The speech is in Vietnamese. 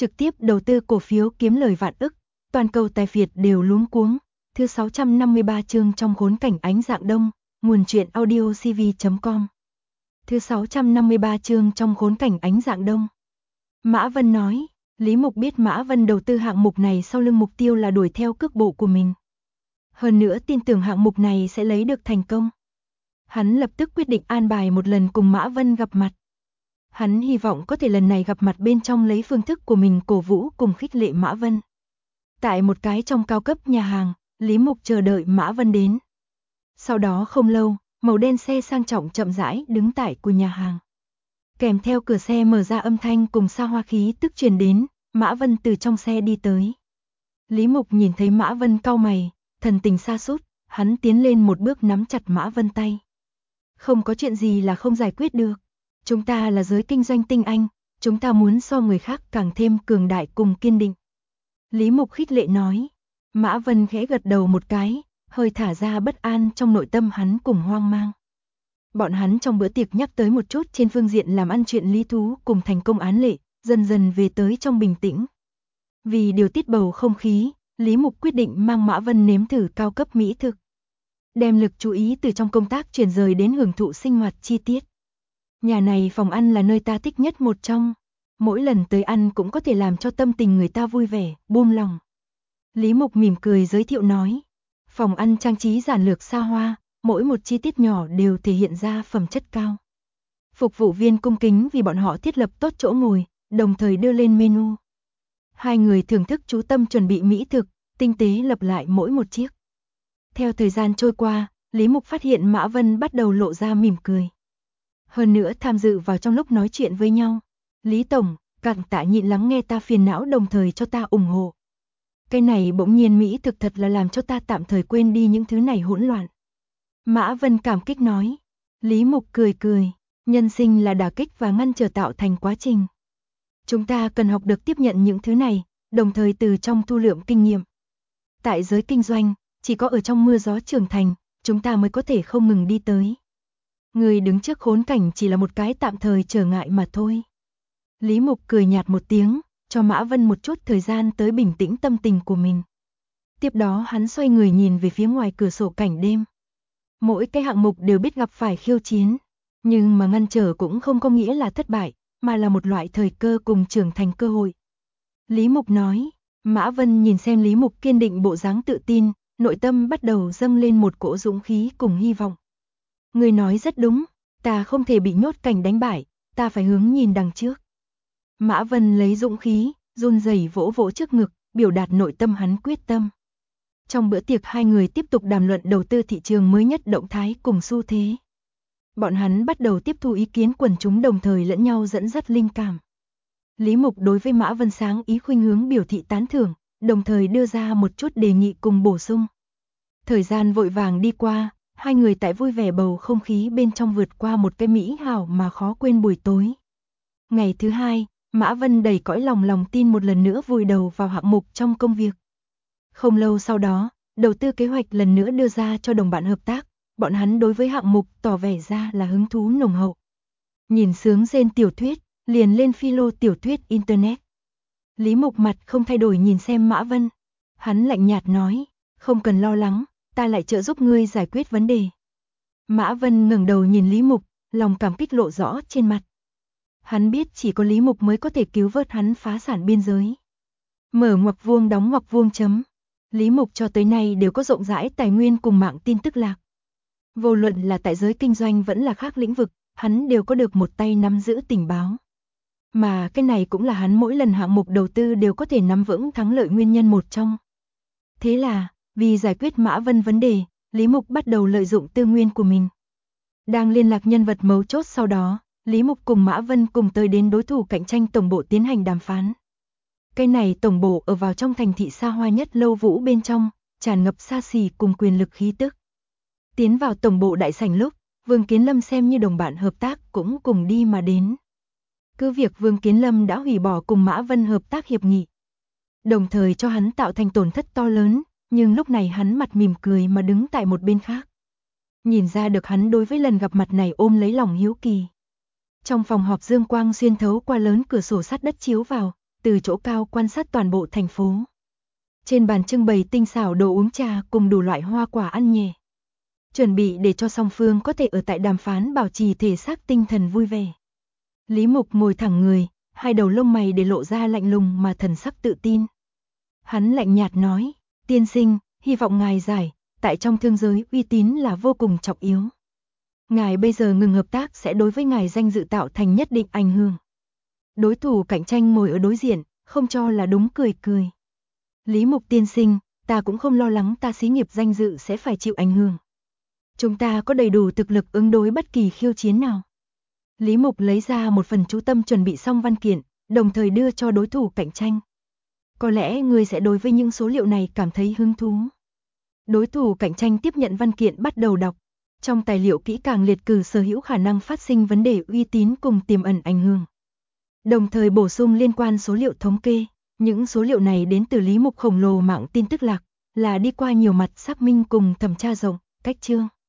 trực tiếp đầu tư cổ phiếu kiếm lời vạn ức, toàn cầu tài phiệt đều luống cuống. Thứ 653 chương trong khốn cảnh ánh dạng đông, nguồn truyện audio cv.com. Thứ 653 chương trong khốn cảnh ánh dạng đông. Mã Vân nói, Lý Mục biết Mã Vân đầu tư hạng mục này sau lưng mục tiêu là đuổi theo cước bộ của mình. Hơn nữa tin tưởng hạng mục này sẽ lấy được thành công. Hắn lập tức quyết định an bài một lần cùng Mã Vân gặp mặt. Hắn hy vọng có thể lần này gặp mặt bên trong lấy phương thức của mình cổ vũ cùng khích lệ Mã Vân. Tại một cái trong cao cấp nhà hàng, Lý Mục chờ đợi Mã Vân đến. Sau đó không lâu, màu đen xe sang trọng chậm rãi đứng tại của nhà hàng. Kèm theo cửa xe mở ra âm thanh cùng xa hoa khí tức truyền đến, Mã Vân từ trong xe đi tới. Lý Mục nhìn thấy Mã Vân cau mày, thần tình sa sút, hắn tiến lên một bước nắm chặt Mã Vân tay. Không có chuyện gì là không giải quyết được. Chúng ta là giới kinh doanh tinh anh, chúng ta muốn so người khác càng thêm cường đại cùng kiên định. Lý Mục khích lệ nói. Mã Vân khẽ gật đầu một cái, hơi thả ra bất an trong nội tâm hắn cùng hoang mang. Bọn hắn trong bữa tiệc nhắc tới một chút trên phương diện làm ăn chuyện lý thú cùng thành công án lệ, dần dần về tới trong bình tĩnh. Vì điều tiết bầu không khí, Lý Mục quyết định mang Mã Vân nếm thử cao cấp mỹ thực. Đem lực chú ý từ trong công tác chuyển rời đến hưởng thụ sinh hoạt chi tiết. Nhà này phòng ăn là nơi ta thích nhất một trong. Mỗi lần tới ăn cũng có thể làm cho tâm tình người ta vui vẻ, buông lòng. Lý Mục mỉm cười giới thiệu nói. Phòng ăn trang trí giản lược xa hoa, mỗi một chi tiết nhỏ đều thể hiện ra phẩm chất cao. Phục vụ viên cung kính vì bọn họ thiết lập tốt chỗ ngồi, đồng thời đưa lên menu. Hai người thưởng thức chú tâm chuẩn bị mỹ thực, tinh tế lập lại mỗi một chiếc. Theo thời gian trôi qua, Lý Mục phát hiện Mã Vân bắt đầu lộ ra mỉm cười. Hơn nữa tham dự vào trong lúc nói chuyện với nhau. Lý Tổng, cảm tạ nhịn lắng nghe ta phiền não đồng thời cho ta ủng hộ. Cái này bỗng nhiên mỹ thực thật là làm cho ta tạm thời quên đi những thứ này hỗn loạn. Mã Vân cảm kích nói. Lý Mục cười cười, nhân sinh là đả kích và ngăn trở tạo thành quá trình. Chúng ta cần học được tiếp nhận những thứ này, đồng thời từ trong thu lượm kinh nghiệm. Tại giới kinh doanh, chỉ có ở trong mưa gió trưởng thành, chúng ta mới có thể không ngừng đi tới. Người đứng trước khốn cảnh chỉ là một cái tạm thời trở ngại mà thôi. Lý Mục cười nhạt một tiếng, cho Mã Vân một chút thời gian tới bình tĩnh tâm tình của mình. Tiếp đó hắn xoay người nhìn về phía ngoài cửa sổ cảnh đêm. Mỗi cái hạng mục đều biết gặp phải khiêu chiến, nhưng mà ngăn trở cũng không có nghĩa là thất bại, mà là một loại thời cơ cùng trưởng thành cơ hội. Lý Mục nói. Mã Vân nhìn xem Lý Mục kiên định bộ dáng tự tin, nội tâm bắt đầu dâng lên một cỗ dũng khí cùng hy vọng. Người nói rất đúng, ta không thể bị nhốt cảnh đánh bại, ta phải hướng nhìn đằng trước. Mã Vân lấy dũng khí, run rẩy vỗ vỗ trước ngực, biểu đạt nội tâm hắn quyết tâm. Trong bữa tiệc hai người tiếp tục đàm luận đầu tư thị trường mới nhất động thái cùng xu thế. Bọn hắn bắt đầu tiếp thu ý kiến quần chúng đồng thời lẫn nhau dẫn dắt linh cảm. Lý Mục đối với Mã Vân sáng ý khuynh hướng biểu thị tán thưởng, đồng thời đưa ra một chút đề nghị cùng bổ sung. Thời gian vội vàng đi qua, hai người tại vui vẻ bầu không khí bên trong vượt qua một cái mỹ hảo mà khó quên buổi tối. Ngày thứ hai, Mã Vân đầy cõi lòng tin một lần nữa vùi đầu vào hạng mục trong công việc. Không lâu sau đó, đầu tư kế hoạch lần nữa đưa ra cho đồng bạn hợp tác, bọn hắn đối với hạng mục tỏ vẻ ra là hứng thú nồng hậu. Nhìn sướng rên tiểu thuyết, liền lên philo tiểu thuyết internet. Lý Mục mặt không thay đổi nhìn xem Mã Vân. Hắn lạnh nhạt nói, không cần lo lắng, ta lại trợ giúp ngươi giải quyết vấn đề. Mã Vân ngẩng đầu nhìn Lý Mục, lòng cảm kích lộ rõ trên mặt. Hắn biết chỉ có Lý Mục mới có thể cứu vớt hắn phá sản biên giới. Mở ngoặc vuông đóng ngoặc vuông chấm. Lý Mục cho tới nay đều có rộng rãi tài nguyên cùng mạng tin tức lạc. Vô luận là tại giới kinh doanh vẫn là khác lĩnh vực, hắn đều có được một tay nắm giữ tình báo. Mà cái này cũng là hắn mỗi lần hạng mục đầu tư đều có thể nắm vững thắng lợi nguyên nhân một trong. Thế là, vì giải quyết Mã Vân vấn đề, Lý Mục bắt đầu lợi dụng tư nguyên của mình. Đang liên lạc nhân vật mấu chốt sau đó, Lý Mục cùng Mã Vân cùng tới đến đối thủ cạnh tranh tổng bộ tiến hành đàm phán. Cái này tổng bộ ở vào trong thành thị xa hoa nhất Lâu Vũ bên trong, tràn ngập xa xỉ cùng quyền lực khí tức. Tiến vào tổng bộ đại sảnh lúc, Vương Kiến Lâm xem như đồng bạn hợp tác cũng cùng đi mà đến. Cứ việc Vương Kiến Lâm đã hủy bỏ cùng Mã Vân hợp tác hiệp nghị, đồng thời cho hắn tạo thành tổn thất to lớn, nhưng lúc này hắn mặt mỉm cười mà đứng tại một bên khác. Nhìn ra được hắn đối với lần gặp mặt này ôm lấy lòng hiếu kỳ. Trong phòng họp dương quang xuyên thấu qua lớn cửa sổ sắt đất chiếu vào, từ chỗ cao quan sát toàn bộ thành phố. Trên bàn trưng bày tinh xảo đồ uống trà cùng đủ loại hoa quả ăn nhẹ. Chuẩn bị để cho song phương có thể ở tại đàm phán bảo trì thể xác tinh thần vui vẻ. Lý Mục ngồi thẳng người, hai đầu lông mày để lộ ra lạnh lùng mà thần sắc tự tin. Hắn lạnh nhạt nói, tiên sinh, hy vọng ngài giải, tại trong thương giới uy tín là vô cùng trọng yếu. Ngài bây giờ ngừng hợp tác sẽ đối với ngài danh dự tạo thành nhất định ảnh hưởng. Đối thủ cạnh tranh ngồi ở đối diện, không cho là đúng cười cười. Lý Mục tiên sinh, ta cũng không lo lắng ta xí nghiệp danh dự sẽ phải chịu ảnh hưởng. Chúng ta có đầy đủ thực lực ứng đối bất kỳ khiêu chiến nào. Lý Mục lấy ra một phần chú tâm chuẩn bị xong văn kiện, đồng thời đưa cho đối thủ cạnh tranh. Có lẽ ngươi sẽ đối với những số liệu này cảm thấy hứng thú. Đối thủ cạnh tranh tiếp nhận văn kiện bắt đầu đọc. Trong tài liệu kỹ càng liệt cử sở hữu khả năng phát sinh vấn đề uy tín cùng tiềm ẩn ảnh hưởng. Đồng thời bổ sung liên quan số liệu thống kê. Những số liệu này đến từ Lý Mục khổng lồ mạng tin tức lạc, là đi qua nhiều mặt xác minh cùng thẩm tra rộng, cách chương.